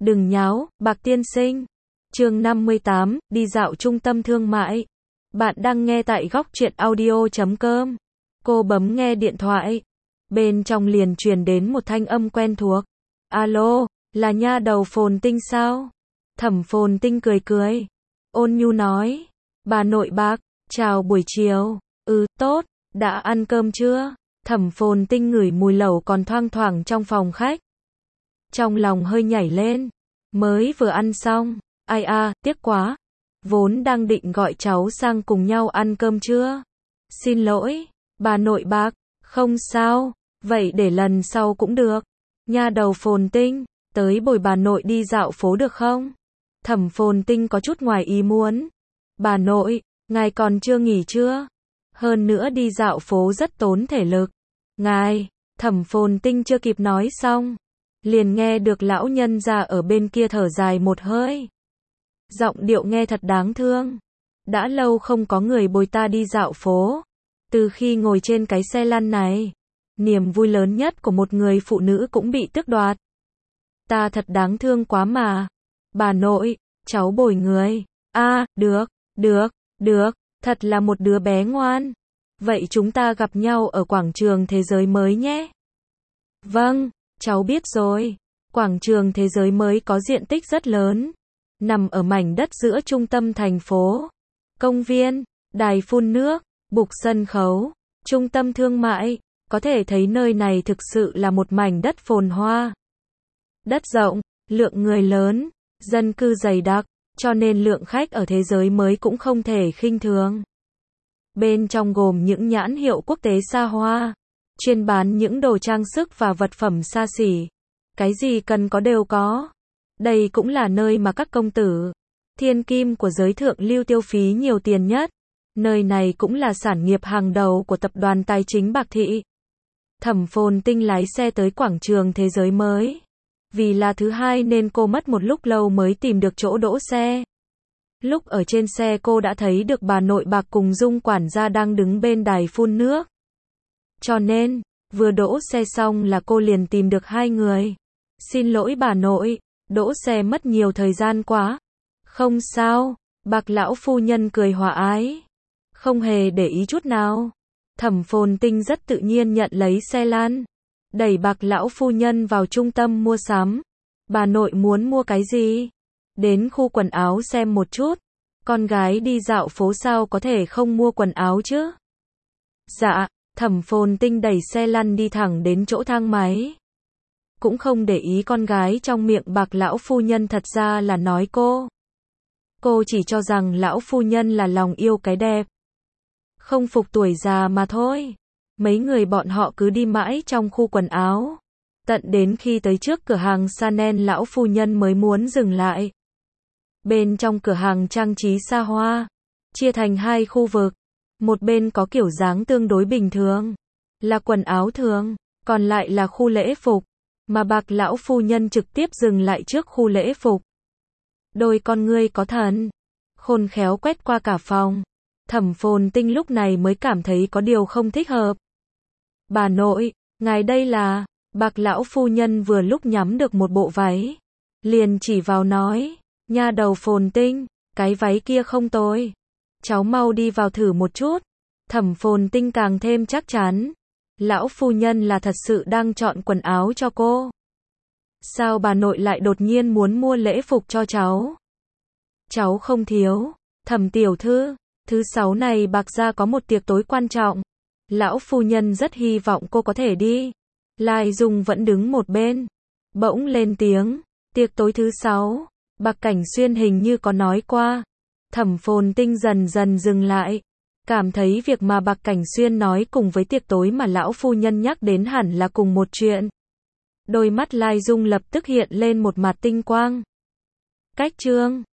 Đừng nháo, Bạc tiên sinh. Chương 58, đi dạo trung tâm thương mại. Bạn đang nghe tại góc truyện audio.com. Cô bấm nghe điện thoại. Bên trong liền truyền đến một thanh âm quen thuộc. Alo, là nha đầu Phồn Tinh sao? Thẩm Phồn Tinh cười cười. Ôn nhu nói. Bà nội Bạc, chào buổi chiều. Tốt, đã ăn cơm chưa? Thẩm Phồn Tinh ngửi mùi lẩu còn thoang thoảng trong phòng khách. Trong lòng hơi nhảy lên. Mới vừa ăn xong. Ai tiếc quá. Vốn đang định gọi cháu sang cùng nhau ăn cơm trưa. Xin lỗi, bà nội Bạc. Không sao, vậy để lần sau cũng được. Nha đầu Phồn Tinh, tới bồi bà nội đi dạo phố được không? Thẩm Phồn Tinh có chút ngoài ý muốn. Bà nội, ngài còn chưa nghỉ chưa? Hơn nữa đi dạo phố rất tốn thể lực. Ngài, Thẩm Phồn Tinh chưa kịp nói xong. Liền nghe được lão nhân già ở bên kia thở dài một hơi. Giọng điệu nghe thật đáng thương. Đã lâu không có người bồi ta đi dạo phố. Từ khi ngồi trên cái xe lăn này, niềm vui lớn nhất của một người phụ nữ cũng bị tước đoạt. Ta thật đáng thương quá mà. Bà nội, cháu bồi người. Được, thật là một đứa bé ngoan. Vậy chúng ta gặp nhau ở quảng trường thế giới mới nhé. Vâng, cháu biết rồi. Quảng trường thế giới mới có diện tích rất lớn. Nằm ở mảnh đất giữa trung tâm thành phố. Công viên, đài phun nước, bục sân khấu, trung tâm thương mại. Có thể thấy nơi này thực sự là một mảnh đất phồn hoa. Đất rộng, lượng người lớn, dân cư dày đặc, cho nên lượng khách ở thế giới mới cũng không thể khinh thường. Bên trong gồm những nhãn hiệu quốc tế xa hoa, chuyên bán những đồ trang sức và vật phẩm xa xỉ. Cái gì cần có đều có. Đây cũng là nơi mà các công tử, thiên kim của giới thượng lưu tiêu phí nhiều tiền nhất. Nơi này cũng là sản nghiệp hàng đầu của tập đoàn tài chính Bạc Thị. Thẩm Phồn Tinh lái xe tới quảng trường thế giới mới. Vì là thứ hai nên cô mất một lúc lâu mới tìm được chỗ đỗ xe. Lúc ở trên xe cô đã thấy được bà nội Bạc cùng Dung quản gia đang đứng bên đài phun nước. Cho nên, vừa đỗ xe xong là cô liền tìm được hai người. Xin lỗi bà nội, đỗ xe mất nhiều thời gian quá. Không sao, Bạc lão phu nhân cười hòa ái. Không hề để ý chút nào. Thẩm Phồn Tinh rất tự nhiên nhận lấy xe lăn. Đẩy Bạc lão phu nhân vào trung tâm mua sắm. Bà nội muốn mua cái gì? Đến khu quần áo xem một chút. Con gái đi dạo phố sao có thể không mua quần áo chứ? Dạ, Thẩm Phồn Tinh đẩy xe lăn đi thẳng đến chỗ thang máy. Cũng không để ý con gái trong miệng Bạc lão phu nhân thật ra là nói cô. Cô chỉ cho rằng lão phu nhân là lòng yêu cái đẹp. Không phục tuổi già mà thôi. Mấy người bọn họ cứ đi mãi trong khu quần áo. Tận đến khi tới trước cửa hàng Chanel lão phu nhân mới muốn dừng lại. Bên trong cửa hàng trang trí xa hoa, chia thành hai khu vực. Một bên có kiểu dáng tương đối bình thường, là quần áo thường, còn lại là khu lễ phục. Mà Bạc lão phu nhân trực tiếp dừng lại trước khu lễ phục. Đôi con ngươi có thần, khôn khéo quét qua cả phòng. Thẩm Phồn Tinh lúc này mới cảm thấy có điều không thích hợp. Bà nội, ngài đây là... Bạc lão phu nhân vừa lúc nhắm được một bộ váy. Liền chỉ vào nói, nha đầu Phồn Tinh, cái váy kia không tồi. Cháu mau đi vào thử một chút. Thẩm Phồn Tinh càng thêm chắc chắn. Lão phu nhân là thật sự đang chọn quần áo cho cô. Sao bà nội lại đột nhiên muốn mua lễ phục cho cháu? Cháu không thiếu. Thẩm tiểu thư, thứ sáu này Bạc gia có một tiệc tối quan trọng. Lão phu nhân rất hy vọng cô có thể đi. Lai Dung vẫn đứng một bên. Bỗng lên tiếng. Tiệc tối thứ sáu. Bạc Cảnh Xuyên hình như có nói qua. Thẩm Phồn Tinh dần dần dừng lại. Cảm thấy việc mà Bạc Cảnh Xuyên nói cùng với tiệc tối mà lão phu nhân nhắc đến hẳn là cùng một chuyện. Đôi mắt Lai Dung lập tức hiện lên một mặt tinh quang. Cách chương